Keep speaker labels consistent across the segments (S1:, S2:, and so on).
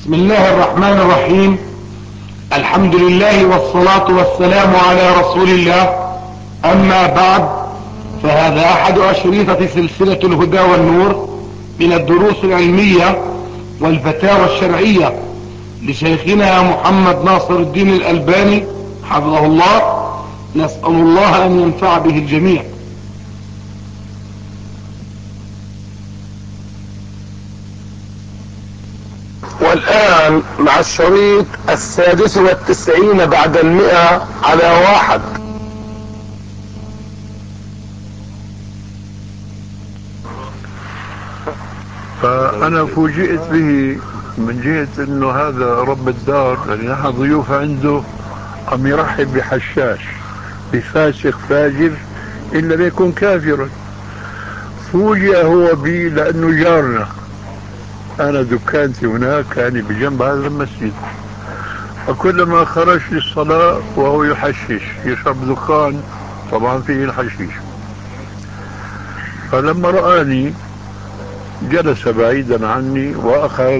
S1: بسم الله الرحمن الرحيم. الحمد لله والصلاة والسلام على رسول الله. أما بعد، فهذا أحد أشرطة سلسلة الهدى والنور من الدروس العلمية والفتاوى الشرعية لشيخنا محمد ناصر الدين الألباني حفظه الله. نسأل الله أن ينفع به الجميع. والآن مع الشريط 96 بعد 100 على 1.
S2: فأنا فوجئت به من جهة أنه هذا رب الدار اللي نحن ضيوف عنده عم يرحب بحشاش بفاسق فاجر إلا بيكون كافرا. فوجئ هو بي لأنه جارنا، أنا دكانتي هناك يعني بجنب هذا المسجد، فكلما خرج للصلاة وهو يحشش يشرب دخان طبعا فيه الحشيش. فلما رآني جلس بعيدا عني وأخذ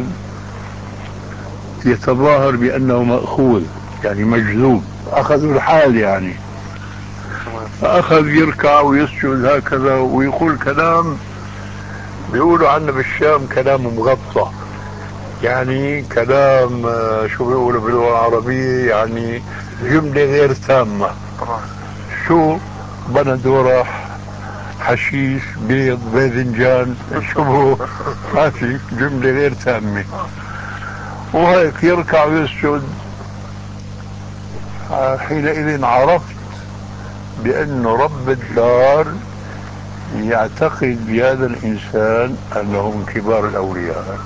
S2: يتظاهر بأنه مأخوذ يعني مجذوب، أخذوا الحال يعني، فأخذ يركع ويسجد هكذا ويقول كلام بيقولوا عنه بالشام كلام مغطى، يعني كلام شو بيقولوا باللغة العربية يعني جملة غير تامة. شو بندورة حشيش بيض باذنجان شو هاتي جملة غير تامة، وهيك يركع ويسجد. حينئذ عرفت بأن رب الدار يعتقد بهذا الإنسان أنه من كبار الأولياء.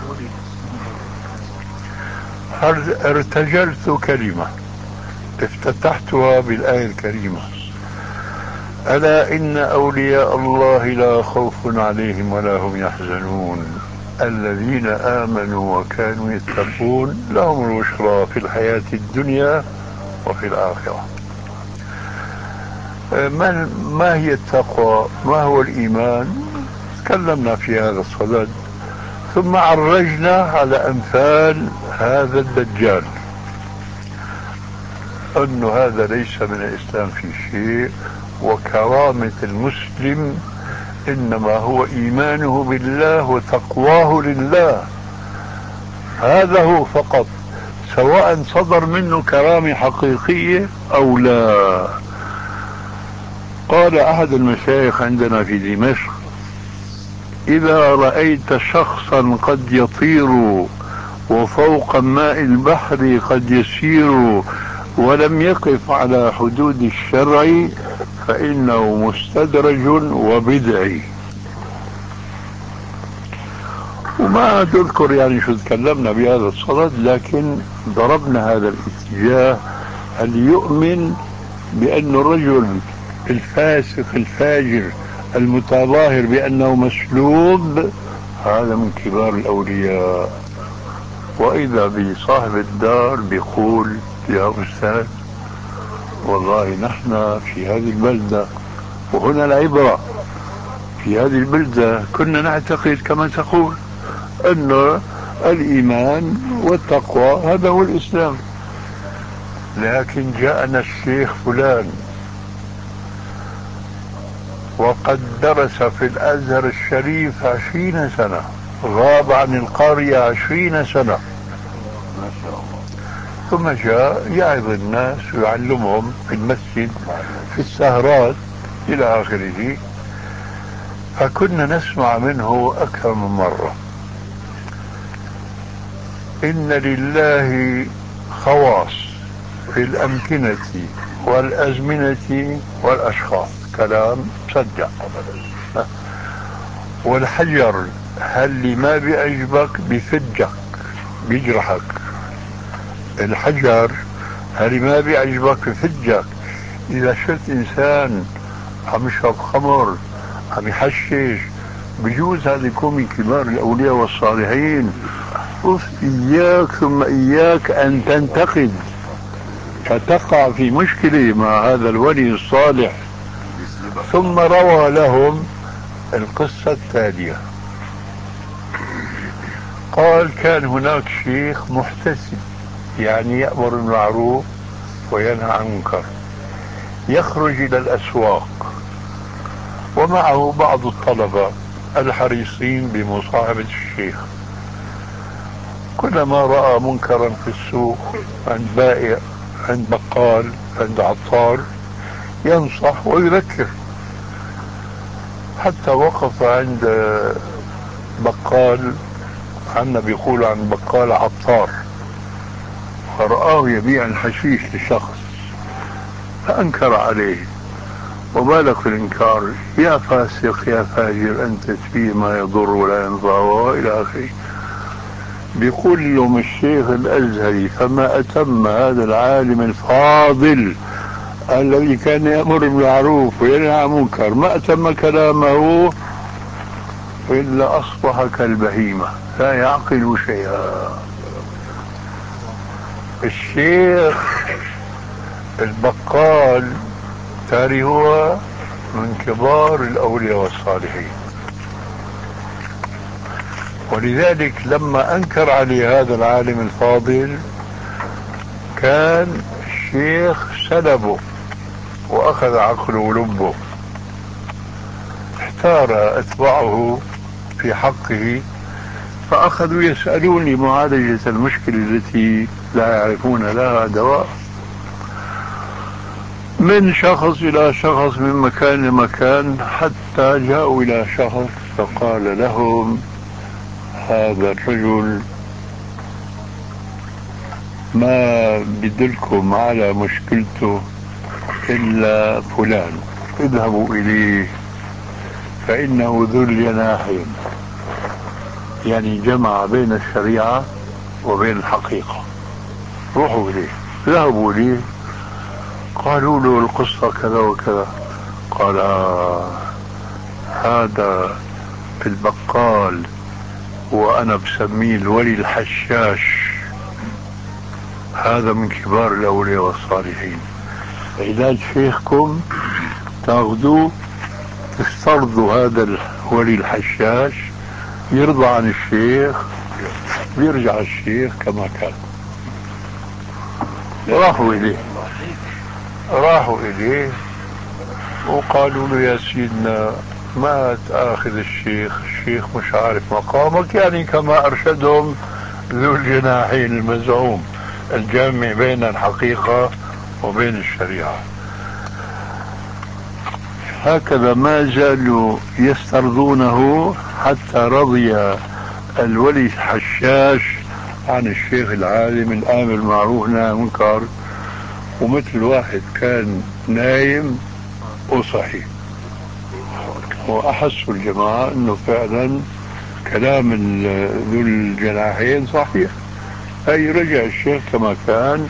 S2: ارتجلت كلمة افتتحتها بالآية الكريمة: ألا إن أولياء الله لا خوف عليهم ولا هم يحزنون الذين آمنوا وكانوا يتقون لهم البشرى في الحياة الدنيا وفي الآخرة. ما هي التقوى؟ ما هو الإيمان؟ تكلمنا في هذا الصدد، ثم عرجنا على أمثال هذا الدجال أن هذا ليس من الإسلام في شيء، وكرامة المسلم إنما هو إيمانه بالله وتقواه لله، هذا هو فقط، سواء صدر منه كرامة حقيقية أو لا. قال أحد المشايخ عندنا في دمشق: إذا رأيت شخصا قد يطير وفوق ماء البحر قد يسير ولم يقف على حدود الشرع فإنه مستدرج وبدعي. وما تذكر يعني شو تكلمنا بهذا الصدد، لكن ضربنا هذا الاتجاه اللي يؤمن بأن الرجل الفاسق الفاجر المتظاهر بأنه مسلوب هذا من كبار الأولياء. وإذا بصاحب الدار بيقول: يا أستاذ والله نحن في هذه البلدة، وهنا العبرة، في هذه البلدة كنا نعتقد كما تقول أن الإيمان والتقوى هذا هو الإسلام، لكن جاءنا الشيخ فلان وقد درس في الأزهر الشريف 20 سنة، غاب عن القرية 20 سنة، ثم جاء يعظ الناس ويعلمهم في المسجد في السهرات إلى آخره. فكنا نسمع منه أكثر من مرة: إن لله خواص في الأمكنة والأزمنة والأشخاص، كلام صدق. والحجر هل ما بيعجبك بفجك بيجرحك، الحجر هل ما بيعجبك بفجك. إذا شفت إنسان عم يشرب خمر عم يحشش بجوز هذا يكون من كبار الأولياء والصالحين. إياك ثم إياك أن تنتقد فتقع في مشكلة مع هذا الولي الصالح. ثم روى لهم القصة التالية: قال كان هناك شيخ محتسب، يعني يأمر بالمعروف وينهى عن المنكر، يخرج إلى الأسواق ومعه بعض الطلبة الحريصين بمصاحبة الشيخ. كلما رأى منكرا في السوق عند بائع، عند بقال، عند عطار، ينصح ويذكر. حتى وقف عند بقال، عنا بيقول عن بقال عطار، فرآه يبيع الحشيش لشخص فأنكر عليه. وبالك في الإنكار، يا فاسق يا فاجر أنت تبيع ما يضر ولا ينفع وإلى آخره. بيقول لهم الشيخ الأزهري: فما أتم هذا العالم الفاضل الذي كان يأمر بالمعروف وينهى عن المنكر، ما أتم كلامه إلا أصبح كالبهيمة لا يعقل شيئا. الشيخ البقال تاري هو من كبار الأولياء والصالحين، ولذلك لما أنكر عليه هذا العالم الفاضل كان الشيخ سلبه وأخذ عقله ولبه. احتار أتباعه في حقه فأخذوا يسألون لمعالجة المشكلة التي لا يعرفون لها دواء، من شخص إلى شخص، من مكان لمكان، حتى جاءوا إلى شخص فقال لهم: هذا الرجل ما بدلكم على مشكلته إلا فلان، اذهبوا إليه فإنه ذو الجناحين، يعني جمع بين الشريعة وبين الحقيقة. روحوا إليه. ذهبوا إليه، قالوا له القصة كذا وكذا. قال: هذا البقال وأنا بسميه الولي الحشاش، هذا من كبار الأولياء والصالحين. علاج شيخكم تاخذوه تسترضوا هذا الولي الحشاش، يرضى عن الشيخ، بيرجع الشيخ كما كان. راحوا إليه وقالوا له: يا سيدنا ما تأخذ الشيخ مش عارف مقامك، يعني كما أرشدهم ذو الجناحين المزعوم الجامع بين الحقيقة وبين الشريعة. هكذا ما زالوا يسترضونه حتى رضي الولي الحشاش عن الشيخ العالم الآمر بالمعروف والنهي عن المنكر، ومثل واحد كان نايم وصحي. وأحسوا الجماعة أنه فعلا كلام ذو الجناحين صحيح. أي رجع الشيخ كما كان.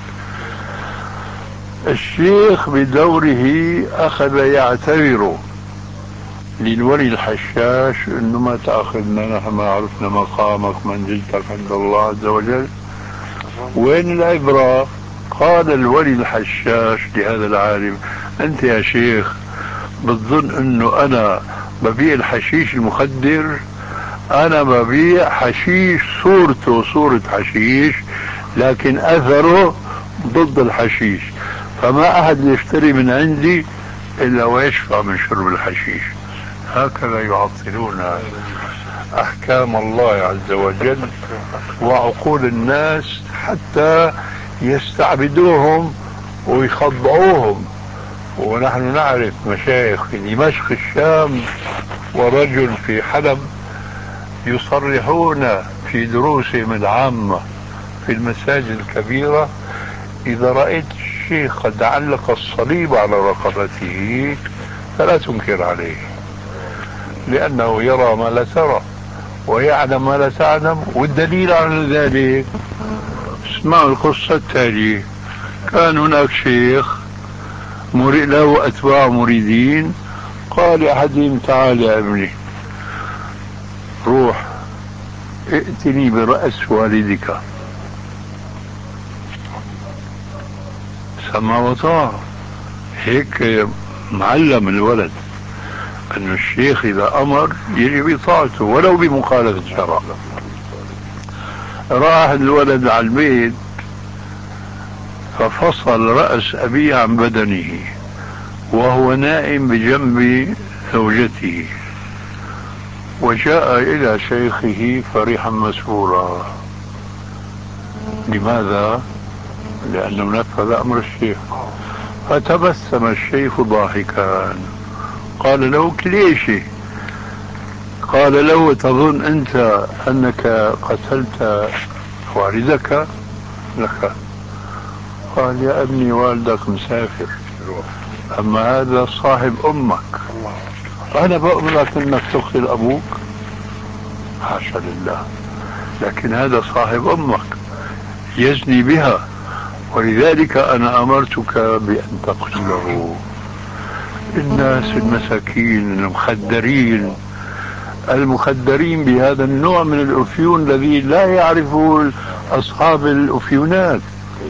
S2: الشيخ بدوره أخذ يعتذر للولي الحشاش أنه ما تأخذنا، نحن ما عرفنا مقامك منزلتك عند الله عز وجل. وين العبرة؟ قال الولي الحشاش لهذا العالم: أنت يا شيخ بتظن أنه أنا ببيع الحشيش المخدر؟ أنا ببيع حشيش صورته صورة حشيش لكن أثره ضد الحشيش، فما أحد يشتري من عندي إلا ويشفى من شرب الحشيش. هكذا يعطلون أحكام الله عز وجل وعقول الناس حتى يستعبدوهم ويخضعوهم. ونحن نعرف مشايخ في دمشق الشام ورجل في حلب يصرحون في دروسهم العامة في المساجد الكبيرة: إذا رأيت الشيخ قد علق الصليب على رقبته فلا تنكر عليه، لأنه يرى ما لا ترى ويعلم ما لا تعلم. والدليل على ذلك اسمعوا القصة التالية. كان هناك شيخ له أتباع مريدين، قال أحدهم: تعال يا ابني روح ائتني برأس والدك. سمع وطاع. هيك معلم الولد أن الشيخ إذا أمر يجب إطاعته ولو بمخالفة الشرع. راح الولد على البيت ففصل رأس أبيه عن بدنه وهو نائم بجنب زوجته، وجاء إلى شيخه فرحا مسرورا. لماذا؟ لأنه نفذ أمر الشيخ. فتبسم الشيخ ضاحكا، قال له: ليش؟ قال له: تظن أنت أنك قتلت والدك؟ لك. قال: يا ابني والدك مسافر، أما هذا صاحب أمك، أنا بأمرك أنك تقتل أبوك؟ حاشا لله، لكن هذا صاحب أمك يزني بها، ولذلك أنا أمرتك بأن تقتله. الناس المساكين المخدرين بهذا النوع من الأفيون الذي لا يعرفه أصحاب الأفيونات.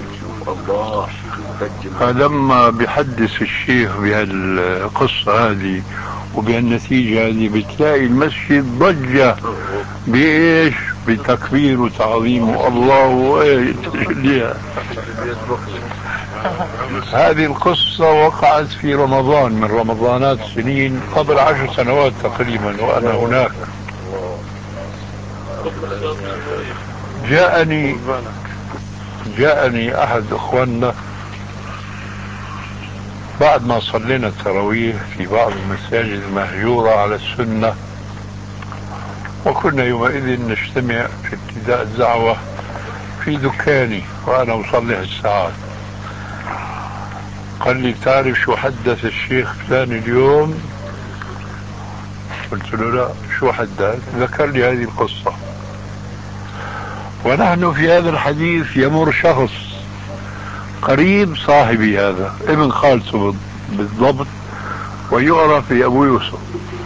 S2: فلما بيحدث الشيخ بهالقصة هذه وبهالنتيجة هذه بتلاقي المسجد ضجة بإيش؟ بتكبير وتعظيم الله. هذه القصة وقعت في رمضان من رمضانات سنين قبل 10 سنوات تقريبا، وأنا هناك. جاءني أحد أخواننا بعد ما صلينا التراويح في بعض المساجد المهجورة على السنة، وكنا يومئذ نجتمع في ابتداء الدعوة في دكاني وأنا أصلي الساعات. قال لي: تعرف شو حدث الشيخ فلان اليوم؟ قلت له: لا، شو حدث؟ ذكر لي هذه القصة. ونحن في هذا الحديث يمر شخص قريب صاحبي، هذا ابن خالته بالضبط، ويعرف بأبو يوسف.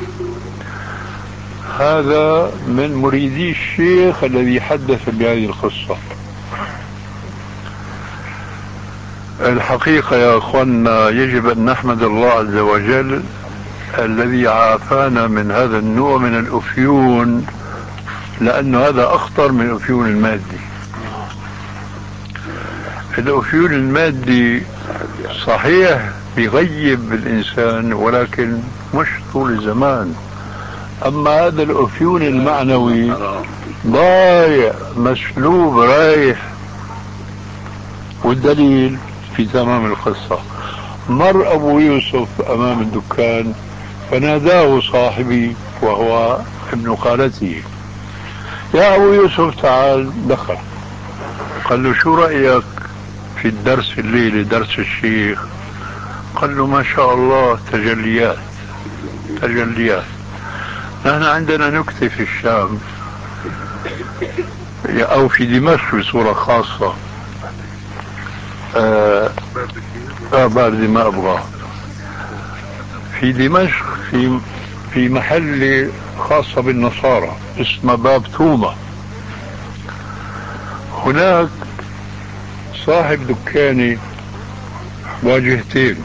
S2: هذا من مريدي الشيخ الذي حدث بهذه القصة. الحقيقة يا أخوانا يجب أن نحمد الله عز وجل الذي عافانا من هذا النوع من الأفيون، لأن هذا أخطر من الأفيون المادي. الأفيون المادي صحيح بيغيب الإنسان ولكن مش طول الزمان، أما هذا الأفيون المعنوي ضايع مسلوب رايح. والدليل في تمام القصة، مر أبو يوسف أمام الدكان فناداه صاحبي وهو ابن خالته: يا أبو يوسف تعال. دخل، قال له: شو رأيك في الدرس الليلة، درس الشيخ؟ قال له: ما شاء الله، تجليات. نحن عندنا نكتة في الشام أو في دمشق بصورة خاصة، باردة ما أبغى. في دمشق في محل خاصة بالنصارى اسمه باب تومة. هناك صاحب دكاني واجهتين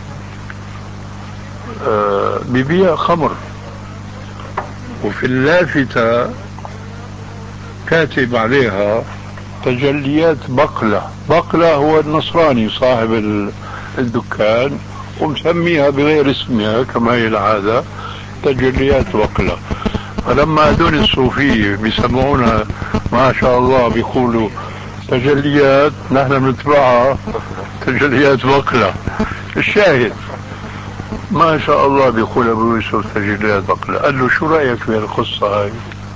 S2: ببيع خمر، وفي اللافتة كاتب عليها تجليات بقلة هو النصراني صاحب الدكان، ومسميها بغير اسمها كما هي العادة، تجليات بقلة. فلما هذول الصوفية بيسمعونها ما شاء الله بيقولوا تجليات، نحن بنتبعها تجليات بقلة. الشاهد ما شاء الله بيقول أبو يوسف تجليات بقلة. قال له: شو رأيك في القصة هاي؟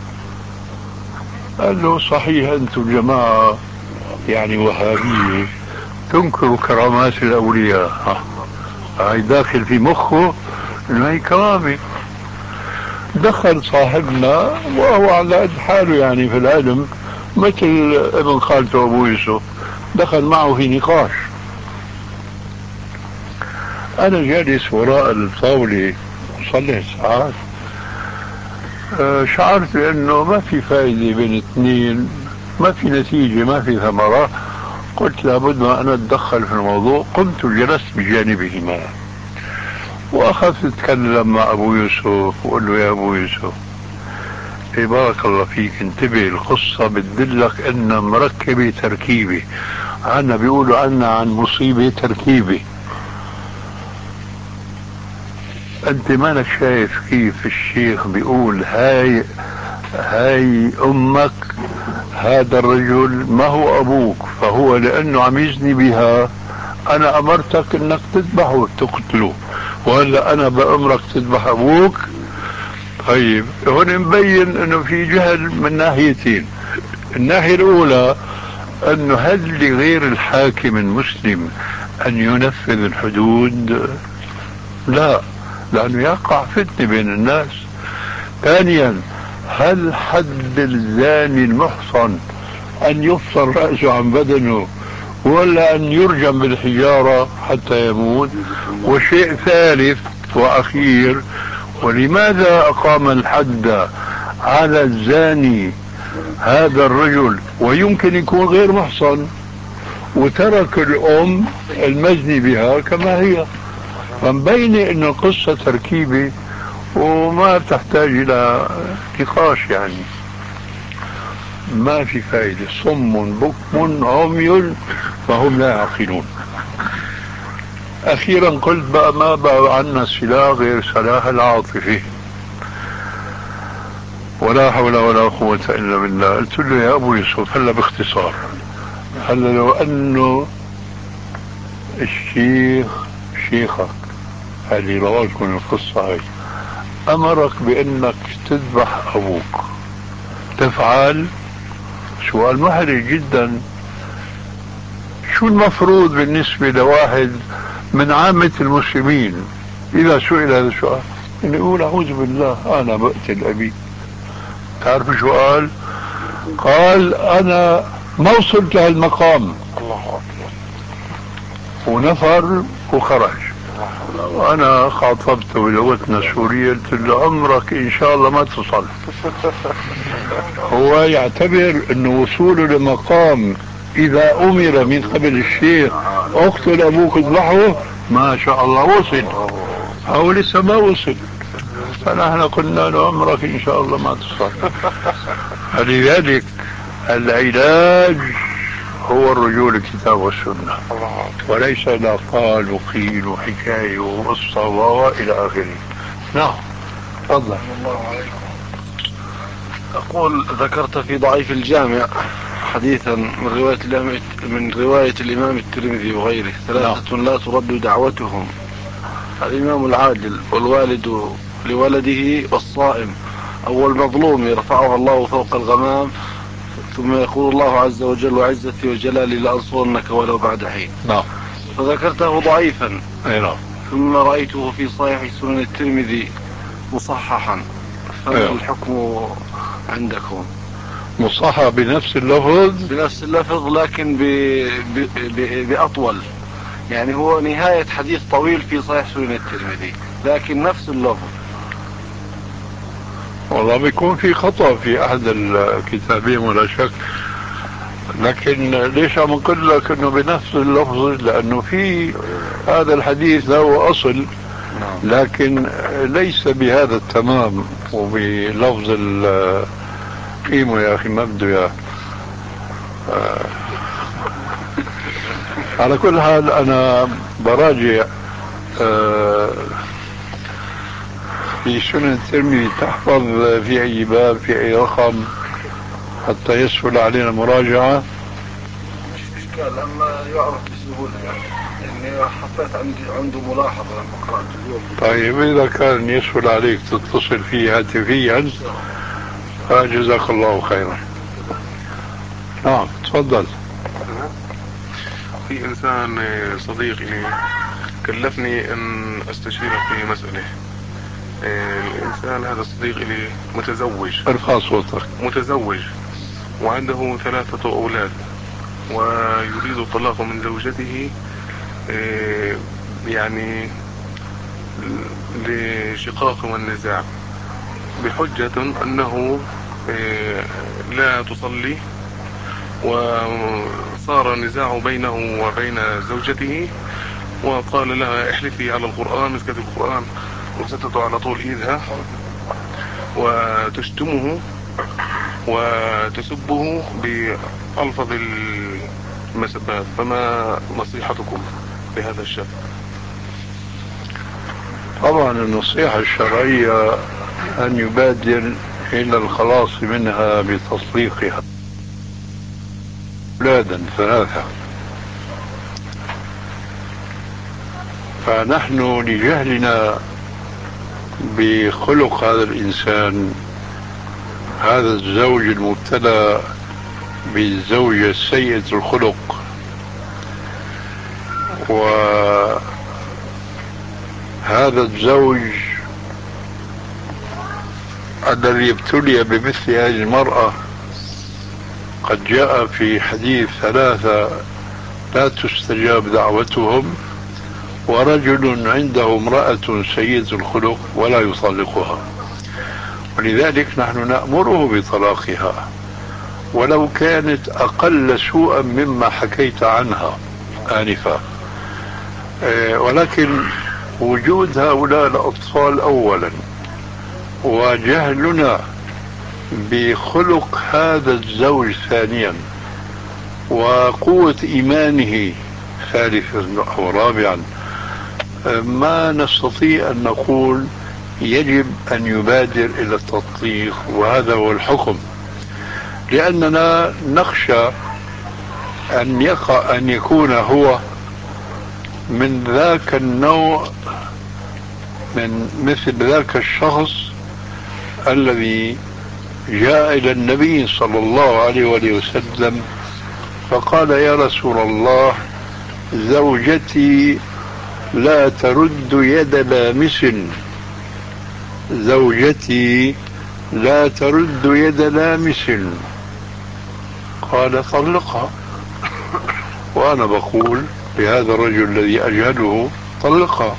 S2: قال له: صحيح أنتم جماعة يعني وهابية تنكروا كرامات الأولياء. هاي داخل في مخه إنه هي كرامة. دخل صاحبنا وهو على قد حاله يعني في العلم مثل ابن خالته أبو يوسف، دخل معه في نقاش. أنا جالس وراء الطاولة أصلي الساعات، شعرت بأنه ما في فائدة بين اثنين، ما في نتيجة، ما في ثمرة. قلت لابد ما أنا أتدخل في الموضوع. قمت جلست بجانبهما وأخذت أتكلم مع أبو يوسف وقل له: يا أبو يوسف، بارك الله فيك، انتبه، القصة بتدلك ان مركبة تركيبة، عنا بيقولوا عنا عن مصيبة تركيبة. انت مالك شايف كيف الشيخ بيقول هاي امك، هذا الرجل ما هو ابوك، فهو لانه عم يزني بها انا امرتك انك تذبحه تقتله، وهلا انا بامرك تذبح ابوك. طيب هون مبين انه في جهل من ناحيتين. الناحية الاولى انه هل لغير الحاكم المسلم ان ينفذ الحدود؟ لا، لانه يقع فتنة بين الناس. ثانيا، هل حد الزاني المحصن ان يفصل رأسه عن بدنه ولا ان يرجم بالحجارة حتى يموت؟ وشيء ثالث واخير، ولماذا اقام الحد على الزاني هذا الرجل ويمكن يكون غير محصن، وترك الام المزني بها كما هي؟ فمبينة انه القصة تركيبة وما تحتاج الى نقاش، يعني ما في فائدة. صم بكم عمي فهم لا يعقلون. اخيرا قلت بقى ما بقى عنا سلاح غير سلاح العاطفة، ولا حول ولا قوة الا بالله. قلت له يا ابو يوسف هلا باختصار، هلا لو انه الشيخ شيخك اللي رواكم القصة هاي امرك بانك تذبح ابوك، تفعل؟ سؤال محرج جدا. شو المفروض بالنسبة لواحد من عامة المسلمين إذا سئل هذا السؤال؟ إنه يقول أعوذ بالله أنا بقتل أبي. تعرف شو قال؟ قال أنا ما وصلت لهالمقام. الله أكبر. ونفر وخرج. أنا خاطبته بلغتنا السورية قلت له عمرك إن شاء الله ما تصل. هو يعتبر أنه وصوله لمقام إذا أمر من قبل الشيخ اقتل أبوك اذبحه، ما شاء الله وصل، هو لسه ما وصل. فنحن قلنا له عمرك إن شاء الله ما تصل. فلذلك العلاج هو الرجوع للكتاب والسنة، وليس لا قال وقيل وحكاية وقصة وإلى آخره. نعم تفضل. الله عليكم.
S3: أقول ذكرت في ضعيف الجامع حديثا من رواية الإمام الترمذي وغيره، ثلاثة لا ترد دعوتهم: الإمام العادل، والوالد لولده، والصائم، أو المظلوم يرفعها الله فوق الغمام ثم يقول الله عز وجل وعزتي وجلالي لأنصرنك ولو بعد حين.
S2: نعم.
S3: فذكرته ضعيفا.
S2: نعم.
S3: ثم رأيته في صحيح سنن الترمذي مصححا، فما الحكم عندكم؟
S2: مصحح بنفس اللفظ؟
S3: بنفس اللفظ لكن بأطول، يعني هو نهاية حديث طويل في صحيح سنن الترمذي لكن نفس اللفظ.
S2: والله بيكون في خطأ في أحد الكتابين ولا شك، لكن ليش عم نقول لك انه بنفس اللفظ؟ لانه في هذا الحديث له اصل، لكن ليس بهذا التمام وبلفظ قيمه يا اخي ما بده اياه. على كل حال انا براجع في سنن الترمذي، تحفظ في اي باب في اي رقم حتى يسهل علينا مراجعة.
S3: مش اشكال اما يعرف بسهولة، يعني حطيت عنده ملاحظة لما قرأت اليوم.
S2: طيب اذا كان يسهل عليك تتصل فيه هاتفيا فجزاك الله خيرا. نعم تفضل.
S4: في إنسان صديق لي كلفني أن أستشيره في مسألة. الإنسان هذا الصديق لي متزوج.
S2: ارفع صوتك.
S4: متزوج وعنده 3 أولاد، ويريد الطلاق من زوجته يعني لشقاق والنزاع، بحجة أنه لا تصلي، وصار نزاع بينه وبين زوجته، وقال لها احلفي على القرآن، مسكت القرآن وسكتت على طول ايدها وتشتمه وتسبه بألفظ المسبات، فما نصيحتكم بهذا الشأن؟
S2: طبعا النصيحة الشرعية أن يبادر إلى الخلاص منها بتطليقها أولادا ثلاثة. فنحن لجهلنا بخلق هذا الإنسان، هذا الزوج المبتلى بالزوجة السيئة الخلق، وهذا الزوج الذي ابتلي بمثل هذه المرأة، قد جاء في حديث ثلاثة لا تستجاب دعوتهم، ورجل عنده امرأة سيئة الخلق ولا يطلقها. ولذلك نحن نأمره بطلاقها ولو كانت أقل سوءا مما حكيت عنها آنفا. ولكن وجود هؤلاء الأطفال أولا، وجهلنا بخلق هذا الزوج ثانيا، وقوة إيمانه ثالثا أو رابعا، ما نستطيع أن نقول يجب أن يبادر إلى التطليق، وهذا هو الحكم. لأننا نخشى أن يكون هو من ذاك النوع، من مثل ذاك الشخص الذي جاء إلى النبي صلى الله عليه وآله وسلم فقال: يا رسول الله، زوجتي لا ترد يد لامس، زوجتي لا ترد يد لامس. قال: طلقها. وأنا بقول لهذا الرجل الذي أجهله: طلقها.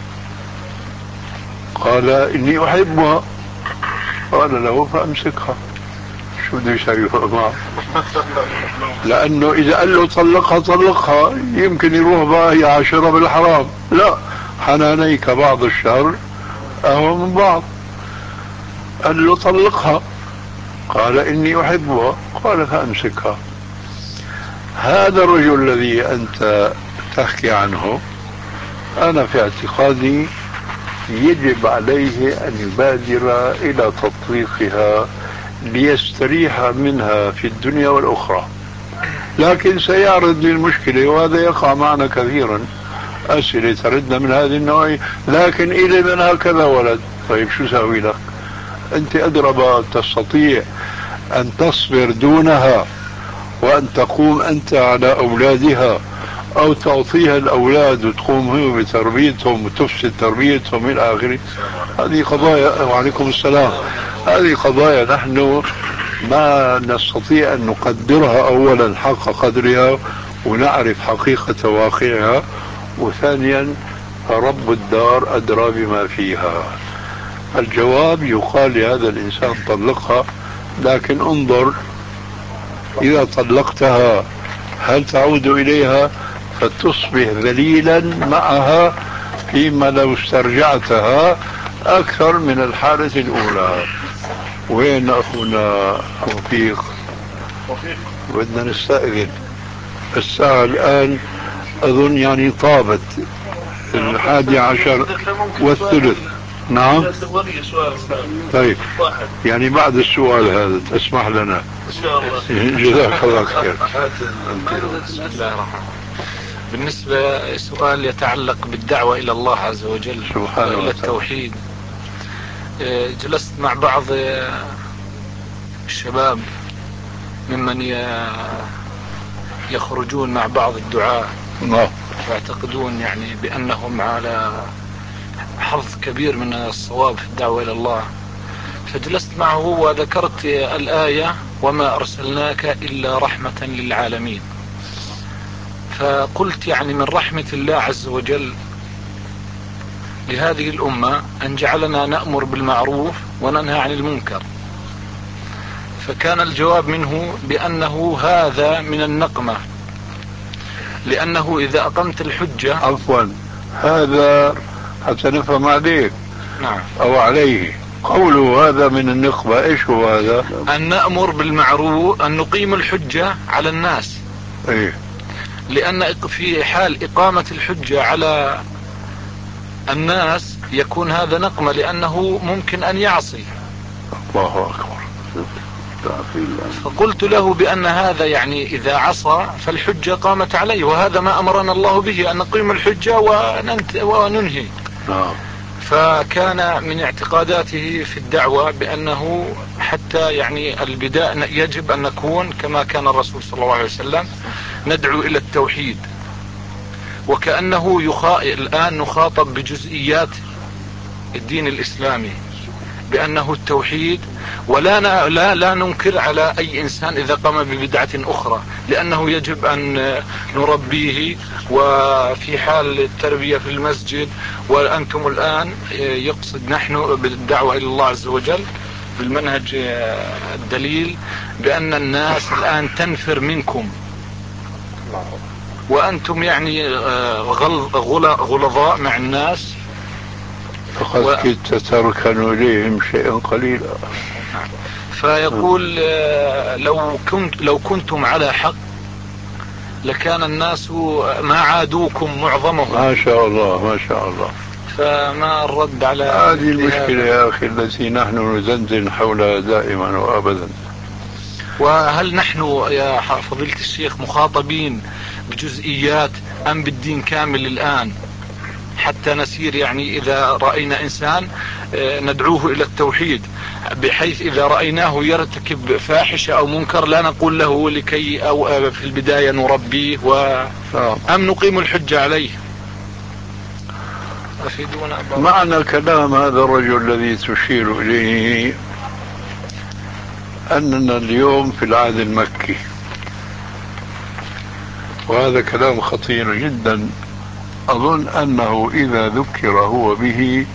S2: قال: إني أحبها. قال له: فأمسكها. شو بده يسوي معه؟ لأنه إذا قال له طلقها يمكن يروح بقى هي عاشرة بالحرام. لا، حنانيك بعض الشر أهو من بعض. قال له: طلقها. قال: إني أحبها. قال: فأمسكها. هذا الرجل الذي أنت تحكي عنه، أنا في اعتقادي يجب عليه أن يبادر إلى تطليقها ليستريح منها في الدنيا والأخرى. لكن سيعرض لي المشكلة، وهذا يقع معنا كثيرا، أسئلة تردنا من هذه النوعية: لكن إلي من هكذا ولد. طيب شو سوي لك؟ أنت أدرى، تستطيع أن تصبر دونها وأن تقوم أنت على أولادها، أو تعطيها الأولاد وتقوم هو بتربيتهم وتفسد تربيتهم إلى آخره. هذه قضايا. وعليكم السلام. هذه قضايا نحن ما نستطيع أن نقدرها أولا حق قدرها ونعرف حقيقة واقعها، وثانيا رب الدار أدرى بما فيها. الجواب يقال لهذا الإنسان: طلقها. لكن انظر، إذا طلقتها هل تعود إليها فتصبح ذليلا معها، فيما لو استرجعتها أكثر من الحالة الأولى. وين أخونا وفيق؟ بدنا نستأذن. الساعة الآن أظن يعني طابت 11:03. نعم. طيب، يعني بعد السؤال هذا تسمح لنا إن شاء الله. جزاك الله خير.
S5: بسم الله الرحمن الرحيم. بالنسبة سؤال يتعلق بالدعوة إلى الله عز وجل وإلى التوحيد. جلست مع بعض الشباب ممن يخرجون مع بعض الدعاة ويعتقدون يعني بأنهم على حظ كبير من الصواب في الدعوة إلى الله. فجلست معه وذكرت الآية: وما أرسلناك إلا رحمة للعالمين. فقلت يعني من رحمة الله عز وجل لهذه الأمة أن جعلنا نأمر بالمعروف وننهى عن المنكر. فكان الجواب منه بأنه هذا من النقمة، لأنه إذا أقمت الحجة.
S2: عفوا، هذا حتى نفهم عليك.
S5: نعم.
S2: أو عليه. قوله هذا من النقمة، ايش هو هذا؟
S5: أن نأمر بالمعروف، أن نقيم الحجة على الناس.
S2: ايه.
S5: لأن في حال إقامة الحجة على الناس يكون هذا نقمة، لأنه ممكن أن يعصي.
S2: الله أكبر.
S5: فقلت له بأن هذا يعني إذا عصى فالحجة قامت عليه، وهذا ما أمرنا الله به، أن نقيم الحجة وننهي. فكان من اعتقاداته في الدعوة بأنه حتى يعني البداية يجب أن نكون كما كان الرسول صلى الله عليه وسلم، ندعو إلى التوحيد. وكأنه الآن نخاطب بجزئيات الدين الإسلامي بأنه التوحيد، ولا لا ننكر على أي إنسان إذا قام ببدعة أخرى، لأنه يجب أن نربيه. وفي حال التربية في المسجد، وأنتم الآن يقصد نحن بالدعوة إلى الله عز وجل بالمنهج الدليل بأن الناس الآن تنفر منكم، وأنتم يعني غلظاء مع الناس،
S2: فقد كدت تركن إليهم شيئا قليلا.
S5: فيقول لو كنتم على حق لكان الناس ما عادوكم معظمهم.
S2: ما شاء الله ما شاء الله.
S5: فما الرد على
S2: هذه المشكلة يا أخي التي نحن نزنزن حولها دائما وأبدا.
S5: وهل نحن يا فضيلة الشيخ مخاطبين بجزئيات أم بالدين كامل الآن، حتى نسير يعني إذا رأينا إنسان ندعوه إلى التوحيد، بحيث إذا رأيناه يرتكب فاحشة أو منكر لا نقول له لكي أو في البداية نربيه أم نقيم الحجة عليه؟
S2: معنى كلام هذا الرجل الذي تشير إليه أننا اليوم في العهد المكي، وهذا كلام خطير جدا. أظن أنه إذا ذكر هو به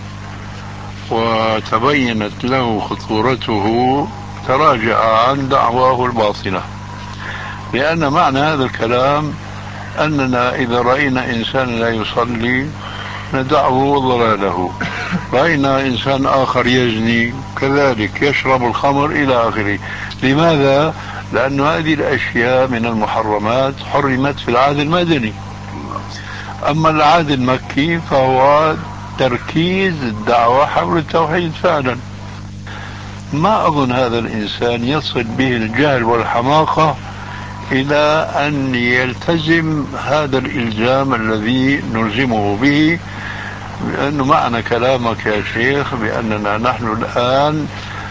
S2: وتبينت له خطورته تراجع عن دعواه الباطلة، لأن معنى هذا الكلام أننا إذا رأينا إنسان لا يصلي ندعه ضلاله، رأينا إنسان آخر يزني كذلك، يشرب الخمر إلى آخره. لماذا؟ لأن هذه الأشياء من المحرمات حرمت في العهد المدني. أما العهد المكي فهو تركيز الدعوة حول التوحيد فعلا. ما أظن هذا الإنسان يصل به الجهل والحماقة إلى أن يلتزم هذا الإلزام الذي نلزمه به، لأنه معنى كلامك يا شيخ بأننا نحن الآن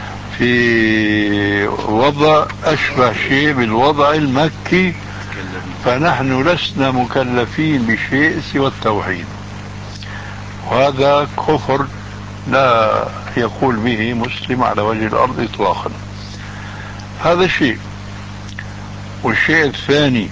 S2: في وضع أشبه شيء بالوضع المكي، فنحن لسنا مكلفين بشيء سوى التوحيد، وهذا كفر لا يقول به مسلم على وجه الأرض إطلاقا. هذا شيء. والشيء الثاني،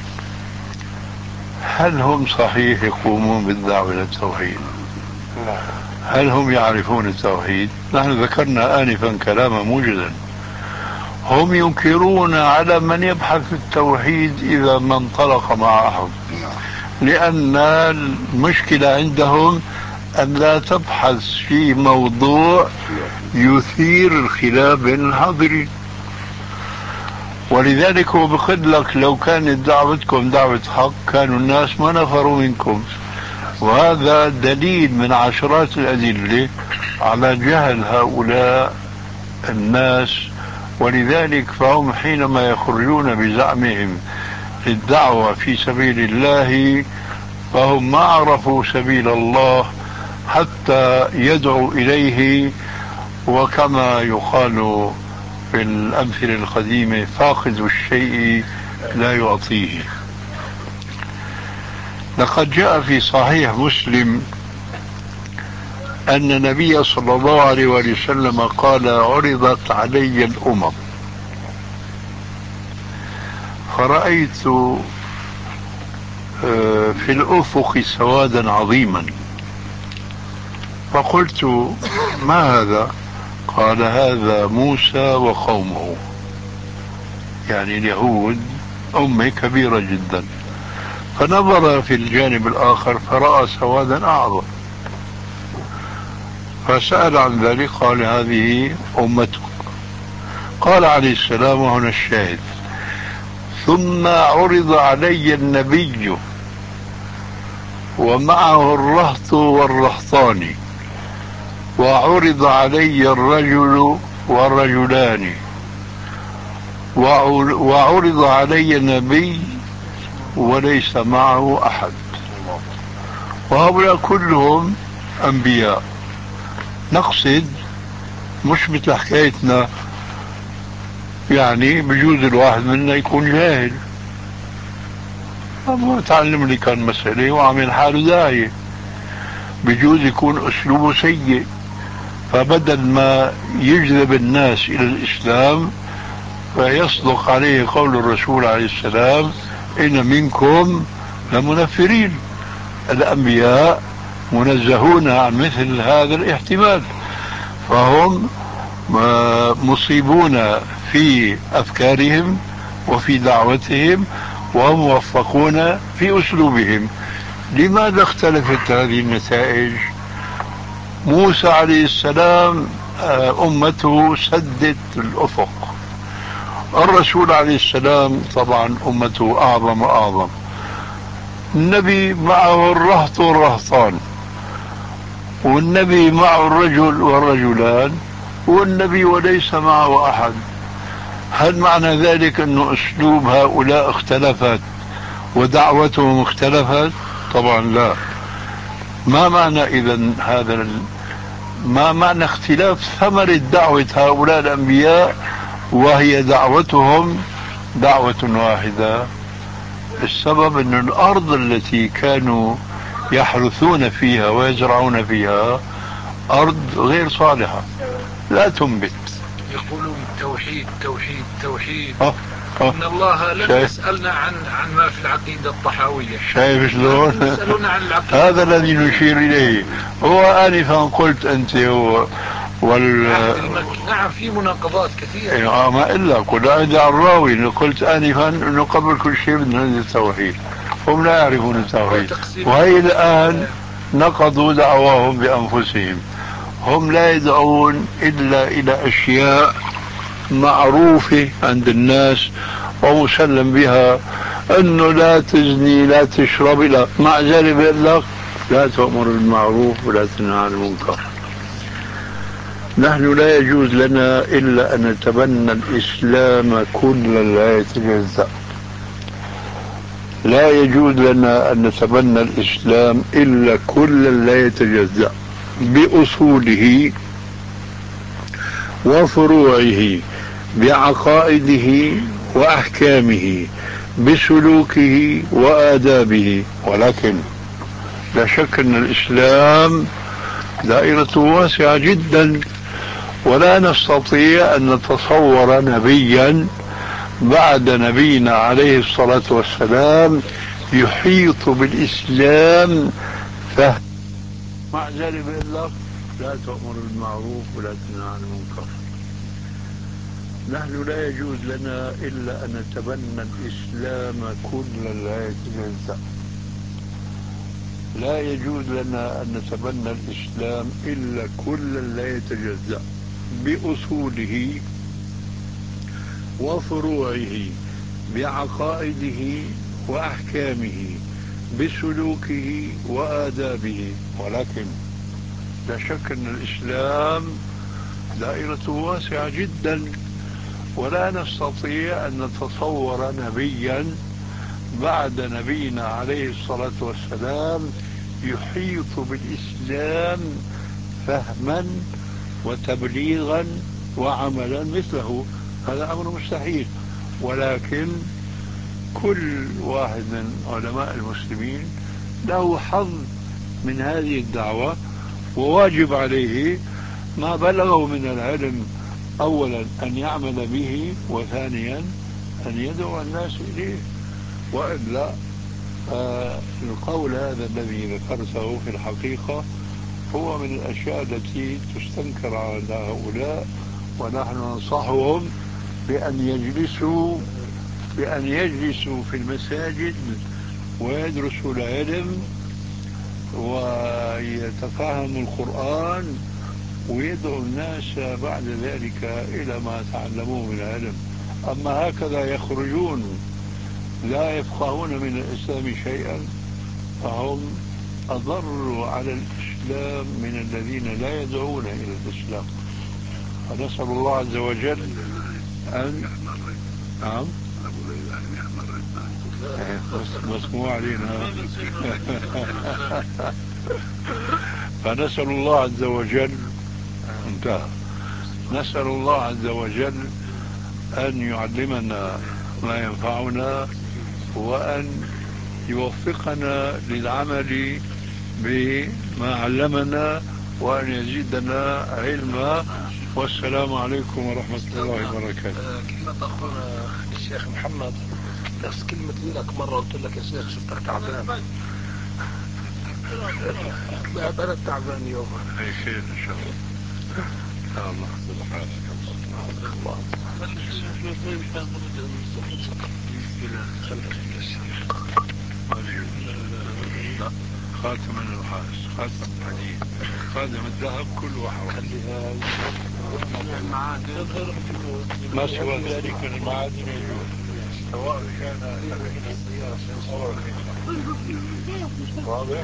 S2: هل هم صحيح يقومون بالدعوة إلى التوحيد؟ هل هم يعرفون التوحيد؟ نحن ذكرنا آنفا كلاما موجزا. هم ينكرون على من يبحث في التوحيد إذا ما انطلق مع أحد، لأن المشكلة عندهم أن لا تبحث في موضوع يثير الخلاف بين الحاضرين. ولذلك هو بقول لك لو كانت دعوتكم دعوة حق كانوا الناس ما نفروا منكم، وهذا دليل من عشرات الأدلة على جهل هؤلاء الناس. ولذلك فهم حينما يخرجون بزعمهم للدعوة في سبيل الله فهم ما عرفوا سبيل الله حتى يدعوا إليه، وكما يقال في الأمثلة القديمة فاقد الشيء لا يعطيه. لقد جاء في صحيح مسلم أن النبي صلى الله عليه وسلم قال: عرضت علي الأمم فرأيت في الأفق سوادا عظيما، فقلت: ما هذا؟ قال: هذا موسى وقومه، يعني اليهود أمة كبيرة جدا. فنظر في الجانب الآخر فرأى سوادا أعظم، فسأل عن ذلك قال هذه أمته. قال عليه السلام وهنا الشاهد: ثم عرض علي النبي ومعه الرهط والرهطان، وعرض علي الرجل والرجلان، وعرض علي النبي وليس معه أحد. وهؤلاء كلهم أنبياء. نقصد مش مثل حكايتنا، يعني بجوز الواحد منا يكون جاهل، ما تعلم لي كان مسألة وعمل حاله داعية، بجوز يكون أسلوبه سيء، فبدل ما يجذب الناس إلى الإسلام فيصدق عليه قول الرسول عليه السلام: إن منكم لمنفرين. الأنبياء منزهون عن مثل هذا الاحتمال، فهم مصيبون في أفكارهم وفي دعوتهم وموفقون في أسلوبهم. لماذا اختلفت هذه النتائج؟ موسى عليه السلام أمته سدت الأفق، الرسول عليه السلام طبعا أمته أعظم وأعظم، النبي معه الرهط والرهطان، والنبي معه الرجل والرجلان، والنبي وليس معه أحد. هل معنى ذلك أن أسلوب هؤلاء اختلفت ودعوتهم اختلفت؟ طبعا لا. ما معنى إذن هذا ما معنى اختلاف ثمرة دعوة هؤلاء الأنبياء وهي دعوتهم دعوة واحدة؟ السبب أن الأرض التي كانوا يحرثون فيها ويزرعون فيها أرض غير صالحة، لا تنبت.
S5: يقولون توحيد توحيد توحيد. إن الله لم يسألنا عن ما في العقيدة الطحاوية.
S2: شايف شلون؟
S5: يسألون عن العقيدة.
S2: هذا الذي نشير إليه. هو آنفا قلت أنت
S5: نعم، في مناقضات كثيرة.
S2: ما إلا كل عند الراوي قلت آنفا أنه قبل كل شيء بدنا التوحيد. هم لا يعرفون التوحيد، وهي الآن نقضوا دعواهم بأنفسهم. هم لا يدعون إلا إلى أشياء معروفة عند الناس ومسلم بها، أنه لا تزني لا تشرب، لا مع ذلك يقول لك لا تأمر بالمعروف ولا تنهى عن المنكر. نحن لا يجوز لنا إلا أن نتبنى الإسلام كلا لا يتجزأ. لا يجوز لنا أن نتبنى الإسلام إلا كلا لا يتجزأ، بأصوله وفروعه، بعقائده وأحكامه، بسلوكه وآدابه. ولكن لا شك أن الإسلام دائرة واسعة جدا، ولا نستطيع أن نتصور نبيا بعد نبينا عليه الصلاة والسلام يحيط بالإسلام فهم. مع ذلك يقول لك لا تأمر بالمعروف ولا تنهى عن المنكر. نحن لا يجوز لنا إلا أن نتبنى الإسلام كلا لا يتجزأ. لا يجوز لنا أن نتبنى الإسلام إلا كلا لا يتجزأ، بأصوله وفروعه، بعقائده وأحكامه، بسلوكه وآدابه. ولكن لا شك أن الإسلام دائرة واسعة جدا، ولا نستطيع أن نتصور نبيا بعد نبينا عليه الصلاة والسلام يحيط بالإسلام فهما وتبليغا وعملا مثله. هذا أمر مستحيل. ولكن كل واحد من علماء المسلمين له حظ من هذه الدعوة، وواجب عليه ما بلغه من العلم أولا أن يعمل به، وثانيا أن يدعو الناس إليه. وإلا القول هذا الذي ذكرته في الحقيقة هو من الأشياء التي تستنكر على هؤلاء، ونحن ننصحهم بأن يجلسوا في المساجد ويدرسوا العلم ويتفهموا القرآن ويدعو الناس بعد ذلك إلى ما تعلموه من العلم. أما هكذا يخرجون لا يفقهون من الإسلام شيئا فهم أضر على الإسلام من الذين لا يدعون إلى الإسلام. فنسأل الله عز وجل أن نعم مسموع علينا. فنسأل الله عز وجل انتهى. نسأل الله عز وجل أن يعلمنا ما ينفعنا وأن يوفقنا للعمل بما علمنا وأن يزيدنا علما. والسلام عليكم ورحمة الله وبركاته.
S5: كلمة أخونا الشيخ محمد نفس كلمة لك مرة قلت لك يا شيخ شفتك تعبان. لا أنا تعبان يوم.
S2: أي خير إن شاء الله. الله سبحانه
S5: الله.
S2: خاتم النحاس، خاتم الحديد، خاتم الذهب، كله حرام. ما سوى ذلك من المعادن يجوز، سواء كان واضح.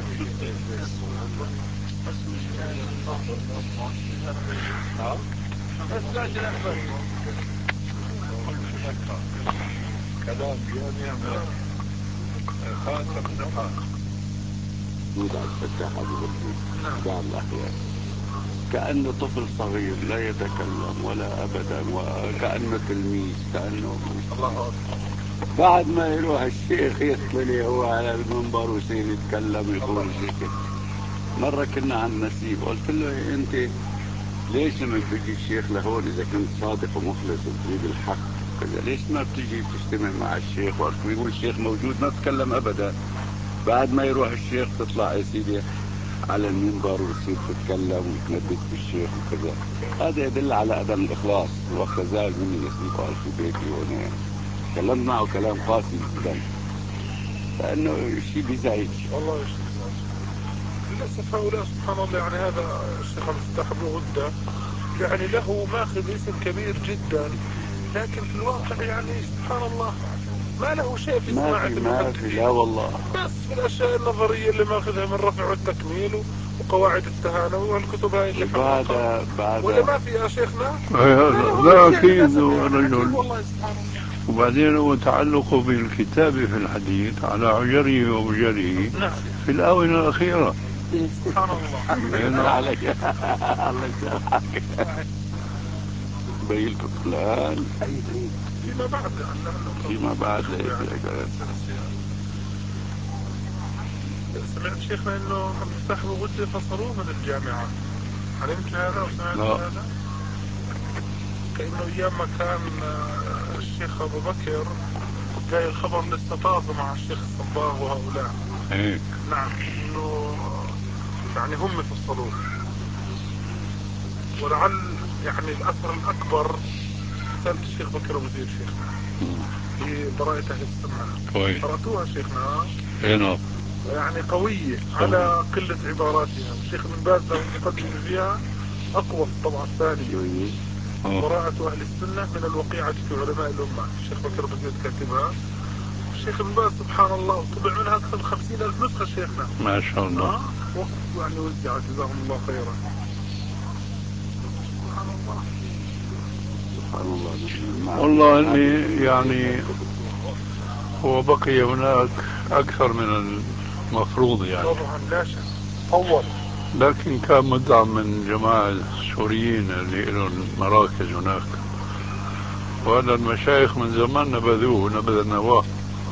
S2: كلام جامع خاتم النحاس.
S6: يوضع الفتاح أبو بكر قال الأحياء كأنه طفل صغير لا يتكلم ولا أبدا وكأنه تلميذ كأنه بعد ما يروح الشيخ يطلع هو على المنبر ويصير يتكلم يقول شيء. مرة كنا عند نسيب قلت له أنت ليش لما بيجي الشيخ لهون إذا كنت صادق ومخلص وتريد الحق ليش ما بتجي تجتمع مع الشيخ؟ وقت يقول الشيخ موجود ما بتكلم أبدا. بعد ما يروح الشيخ تطلع يا سيدي على المنبر وتصير تتكلم وتندد بالشيخ وكذا. هذا يدل على عدم الإخلاص. وقت زعل مني نسيب قال في بيتي وأنا تكلمت معه كلام قاسي جدا لأنه شيء بيزعج.
S7: والله شيء بيزعج للأسف. هؤلاء سبحان الله يعني هذا الشيخ المفتاح ابن غدة يعني له ماخذ اسم كبير جدا لكن في الواقع يعني سبحان الله ما له شيء في صناعة المحدثين.
S6: لا والله
S7: بس في الأشياء النظرية اللي ماخذها من رفع والتكميل وقواعد التهانوي والكتب هاي اللي
S6: بعد
S7: ولا ما فيها شيخنا؟
S2: لا أكيد رجل.
S7: والله سبحان الله.
S2: وبعدين هو تعلقه بالكتابة في الحديث على عجره وبجره في الآونة الأخيرة.
S7: سبحان الله.
S6: عليك الله يسامحك. بيلك فلان فيما بعد
S7: سمعت شيخنا انه مفتاح غدة فصلوه من الجامعة. علمت هذا وسمعت هذا؟ كأنه ايام ما كان الشيخ ابو بكر جاي الخبر لسه طازه مع الشيخ الصباغ وهؤلاء. نعم انه يعني هم فصلوه. ولعل يعني الاثر الاكبر رسالة الشيخ بكر ابو زيد شيخنا في براءة اهل السنة. قرأتوها شيخنا؟
S2: نعم.
S7: يعني قوية على قلة عباراتها. الشيخ ابن باز لو يقدم فيها اقوى الطبعة الثانية براءة اهل السنة من الوقيعة في علماء الامة. الشيخ بكر ابو زيد كاتبها. الشيخ ابن باز سبحان الله طبع منها اكثر من 50,000 نسخة شيخنا
S2: ما شاء الله.
S7: يعني وزع جزاهم الله خيرا.
S2: والله اني يعني هو بقي هناك اكثر من المفروض يعني.
S7: طبعا لا شك طول.
S2: لكن كان مدعم من جماعة السوريين اللي لهم مراكز هناك. وهذا المشايخ من زمان نبذوه نبذ النواه.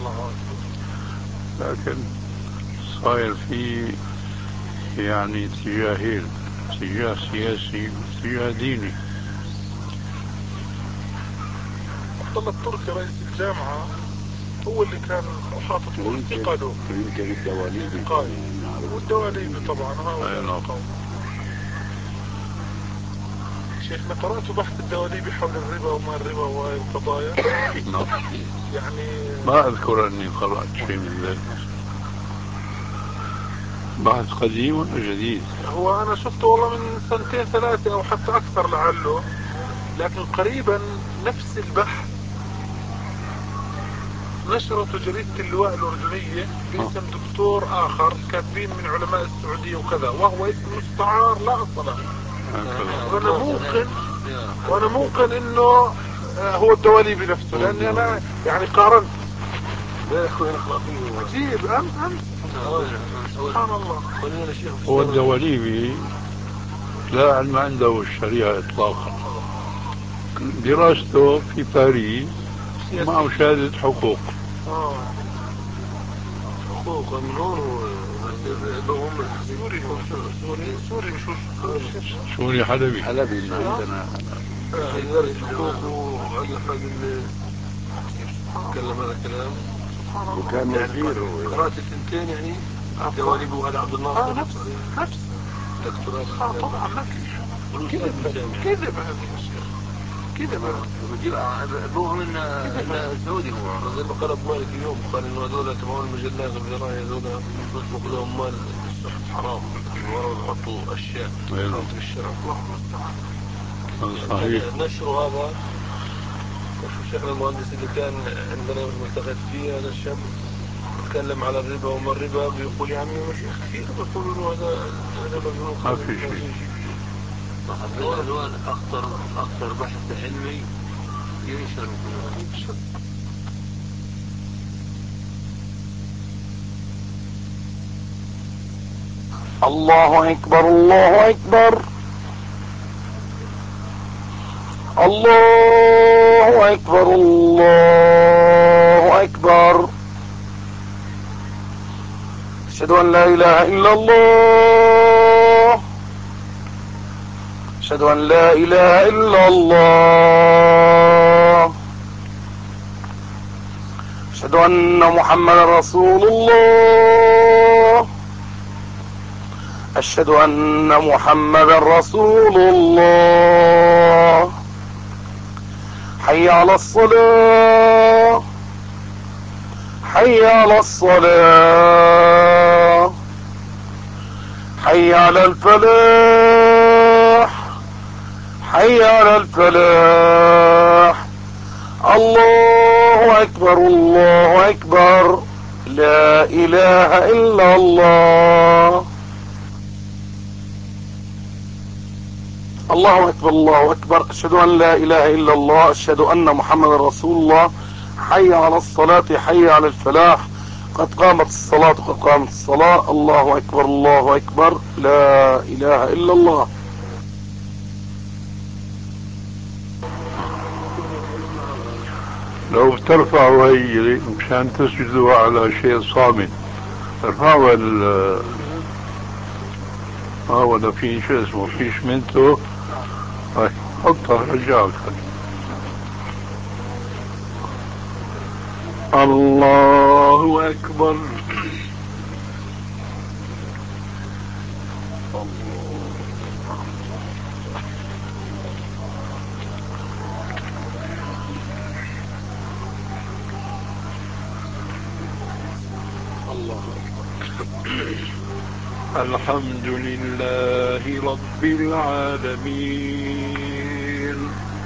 S2: لكن صاير في يعني اتجاهين، اتجاه سياسي واتجاه ديني.
S7: عبد الله التركي رئيس الجامعة هو اللي كان حاطط انتقاله.
S6: يمكن الدواليبي
S7: والدواليبي طبعا هؤلاء. شيخنا قرأت بحث الدواليبي حول الربا وما الربا وهي القضايا. يعني
S2: ما أذكر أني قرأت شيء من ذلك. بحث قديم ولا جديد؟
S7: هو أنا شفته والله من 2 3 أو حتى أكثر لعله، لكن قريبا نفس البحث نشرته جريدة اللواء الأردنية باسم دكتور آخر كاتبين من علماء السعودية وكذا، وهو اسم مستعار لا أصل له. وأنا موقن إنه هو الدواليبي نفسه، لأني أنا يعني قارنت. عجيب. أمس سبحان الله.
S2: هو الدواليبي لا علم عنده الشريعة إطلاقا، دراسته في باريس معه شهادة حقوق.
S3: حقوق من هون سوري
S2: سوري حلبي
S6: من عندنا
S3: درس حقوق وألف راجل تكلم هذا الكلام
S6: وكان وزير.
S3: قرأت الثنتين يعني دواليب وهذا عبد الناصر
S7: نفس
S3: دكتوراه.
S7: طبعا نفس كذب هذا يا شيخ، كذب.
S3: ابوه من سعودي، هو زي ما قال ابو مالك اليوم، قال انه هذول تبعون المجلات والجرايد هذول يطلق لهم مال السحت حرام، ورا يحطوا اشياء خارج الشرع. الله المستعان.
S2: صحيح.
S3: نشر هذا شيخنا المهندس اللي كان عندنا ملتقيت فيه، هذا الشاب تكلم على الربا وما الربا، بيقول يا عمي مش كثير بيقولوا له هذا الربا
S2: ما في شيء.
S3: هذول اخطر بحث علمي ينشر.
S1: الله أكبر الله أكبر الله أكبر الله أكبر. أشهد أن لا إله إلا الله، أشهد أن لا إله إلا الله، أشهد أن محمدا رسول الله، أشهد أن محمدا رسول الله. حي على الصلاة، حي على الصلاة، حي على الفلاح، حي على الفلاح. الله أكبر الله أكبر، لا إله إلا الله. الله أكبر الله أكبر. أشهد أن لا إله إلا الله، أشهد أن محمد رسول الله. حي على الصلاة، حي على الفلاح، قد قامت الصلاة قد قامت الصلاة. الله أكبر الله أكبر، لا إله إلا الله.
S2: لو ترفعوا هي مشان تسجدوا على شيء صامت، ارفعوا ولا في شيء اسمه في شمنته، حطها رجعك. الله أكبر. الحمد لله رب العالمين،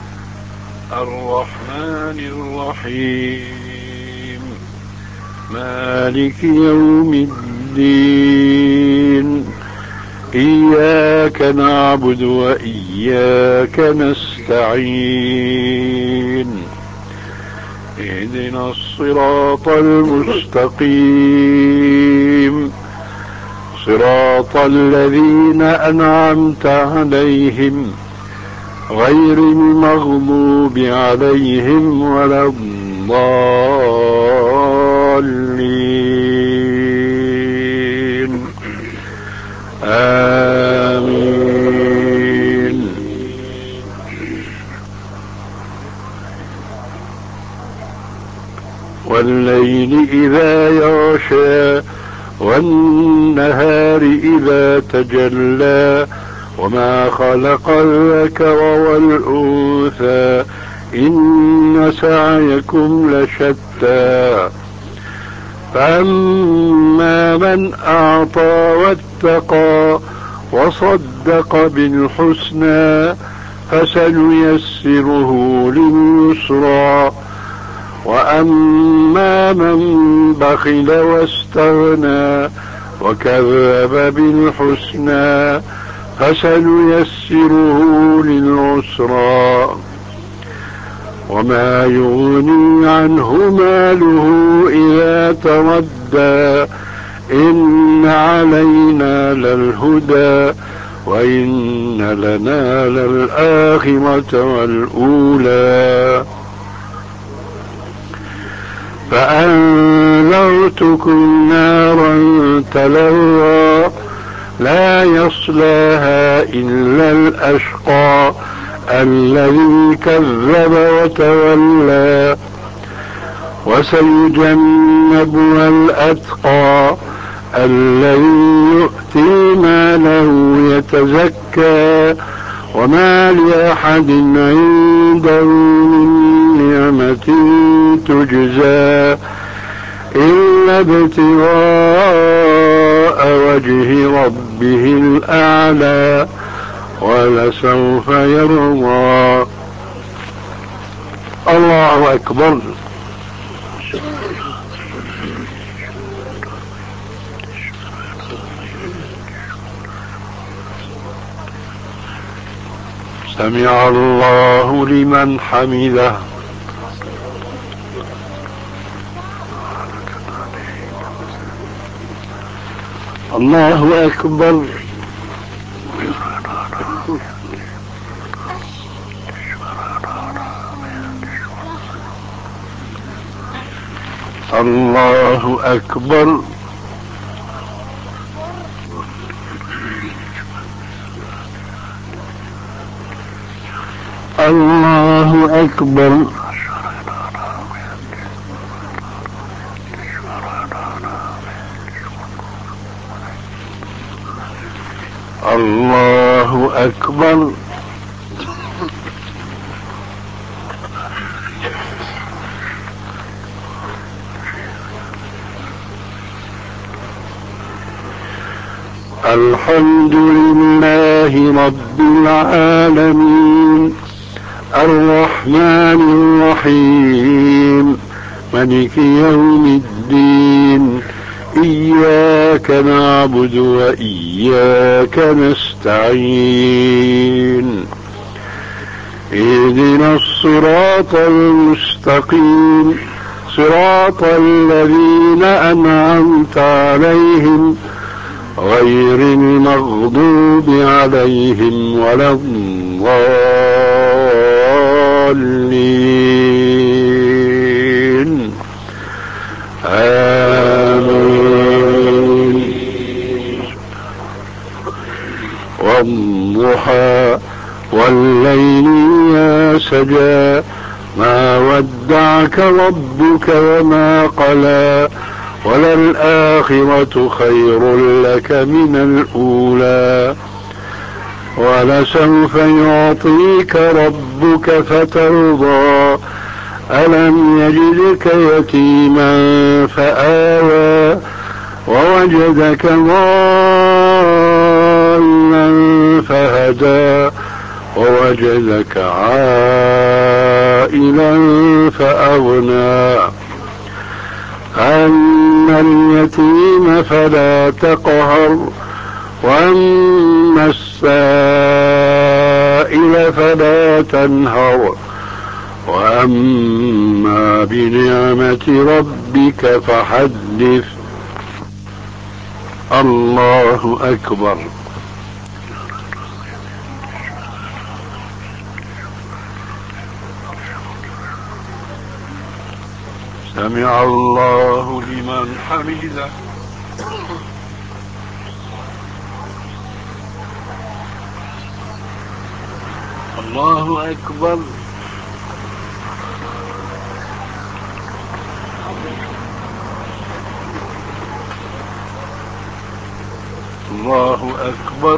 S2: الرحمن الرحيم، مالك يوم الدين، إياك نعبد وإياك نستعين، اهدنا الصراط المستقيم، صراط الذين أنعمت عليهم غير المغضوب عليهم ولا الضالين. آمين. والليل إذا يغشى والنهار إذا تجلى وما خلق الذكر والأنثى إن سعيكم لشتى فأما من أعطى واتقى وصدق بالحسنى فسنيسره لليسرى وأما من بخل واستغنى وكذب بالحسنى فسنيسره للعسرى وما يغني عنه ماله إذا تردى إن علينا للهدى وإن لنا للآخرة والأولى فأنذرتكم نارا تلظى لا يصلاها إلا الأشقى الذي كذب وتولى وسيجنبها الأتقى الذي يؤتي ماله يتزكى وما لأحد عنده من نعمة تجزى إلا ابتغاء وجه ربه الأعلى ولسوف يرضى. الله أكبر. سمع الله لمن حمده. الله أكبر. الله أكبر. الله أكبر. الله أكبر. الحمد لله رب العالمين الرحمن الرحيم مالك يوم الدين إياك نعبد وإياك نستعين اهدنا الصراط المستقيم صراط الذين أنعمت عليهم غير المغضوب عليهم ولا الضالين آمين. والضحى والليل إذا سجى ما ودعك ربك وما قلى وللآخرة خير لك من الأولى ولسوف يعطيك ربك فترضى ألم يجدك يتيما فآوى ووجدك ضالا فهدى ووجدك عائلا فأغنى أما اليتيم فلا تقهر وأما السائل فلا تنهر وأما بنعمة ربك فحدث. الله أكبر. سمع الله لمن حمده. الله أكبر. الله أكبر.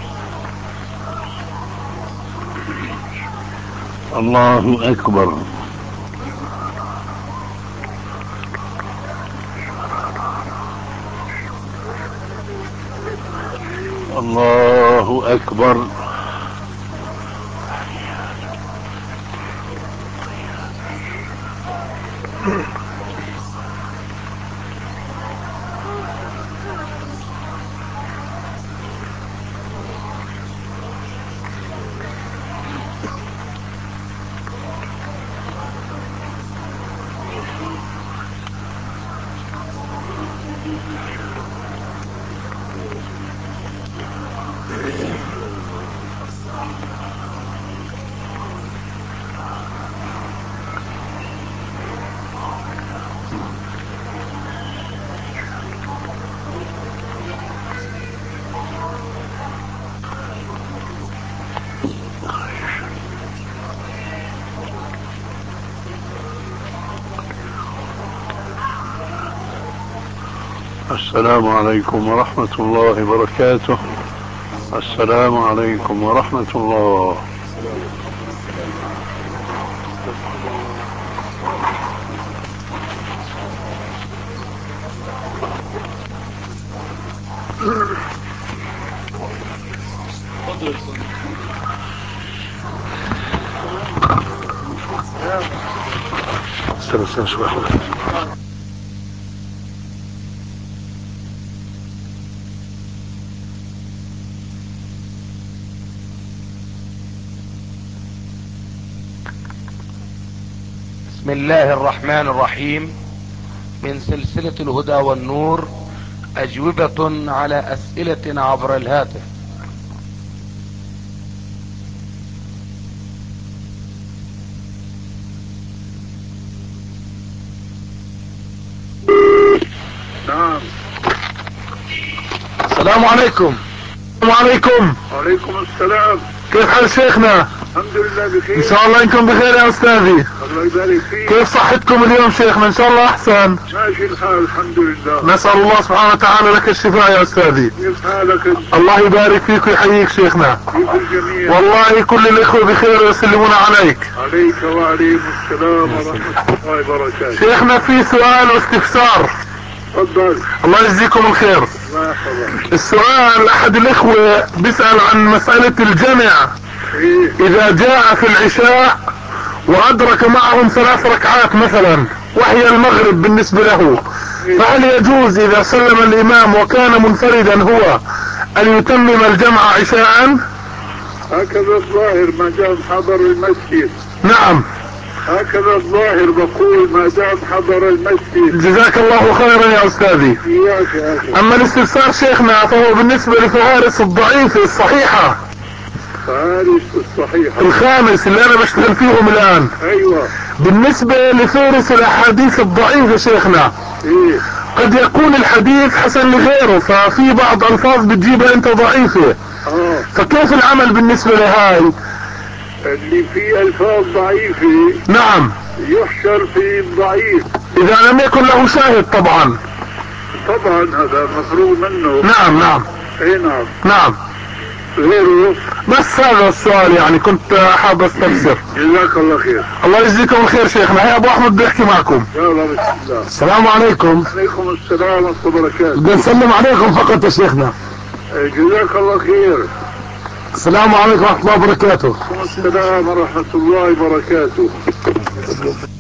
S2: الله أكبر. الله أكبر. السلام عليكم ورحمة الله وبركاته. السلام عليكم ورحمة الله.
S1: بسم الله الرحمن الرحيم. من سلسلة الهدى والنور، أجوبة على أسئلة عبر الهاتف.
S2: نعم.
S1: السلام عليكم. السلام عليكم.
S2: وعليكم السلام.
S1: كيف حال شيخنا؟
S2: الحمد لله بخير.
S1: ان شاء الله انكم بخير يا استاذي.
S2: الله يبارك فيك.
S1: كيف صحتكم اليوم شيخنا؟ ان شاء الله احسن.
S2: ماشي الحال الحمد لله.
S1: نسأل الله سبحانه وتعالى لك الشفاء يا استاذي.
S2: كيف حالك انت؟
S1: الله يبارك فيك ويحييك شيخنا.
S2: كيف الجميع؟
S1: والله كل الاخوة بخير ويسلمون عليك.
S2: عليك وعليكم السلام ورحمة الله وبركاته.
S1: شيخنا في سؤال واستفسار.
S2: تفضل.
S1: الله يجزيكم الخير.
S2: الله يحفظك.
S1: السؤال احد الاخوة بيسأل عن مسألة الجمع. اذا جاء في العشاء وادرك معهم 3 ركعات مثلا وهي المغرب بالنسبة له، فهل يجوز اذا سلم الامام وكان منفردا هو ان يتمم الجمع عشاء؟
S2: هكذا الظاهر ما دام حضر المسجد.
S1: نعم
S2: هكذا الظاهر بقول ما دام حضر المسجد.
S1: جزاك الله خيرا يا استاذي.
S2: إياك يا أخي.
S1: اما الاستفسار شيخنا فهو بالنسبة لفهارس الضعيفة الصحيحة.
S2: فارس الصحيحة.
S1: الخامس اللي انا بشتغل فيهم الان.
S2: ايوه.
S1: بالنسبة لفهرس الاحاديث الضعيفة شيخنا،
S2: ايه؟
S1: قد يكون الحديث حسن لغيره، ففي بعض الفاظ بتجيبها انت ضعيفة. فكيف العمل بالنسبة لهاي؟
S2: اللي فيه الفاظ ضعيفة
S1: نعم
S2: يحشر في الضعيف
S1: اذا لم يكن له شاهد طبعا.
S2: طبعا هذا مفروغ منه.
S1: نعم نعم.
S2: اي نعم.
S1: نعم.
S2: غيره
S1: بس هذا السؤال يعني كنت حابب استفسر.
S2: جزاك الله خير.
S1: الله يجزيكم الخير شيخنا. هيا ابو احمد بيحكي معكم.
S2: يلا بسم الله.
S1: السلام عليكم.
S2: عليكم السلام ورحمة الله وبركاته.
S1: بدي نسلم عليكم فقط يا شيخنا.
S2: جزاك الله خير.
S1: السلام عليكم ورحمة الله وبركاته.
S2: السلام ورحمة الله وبركاته.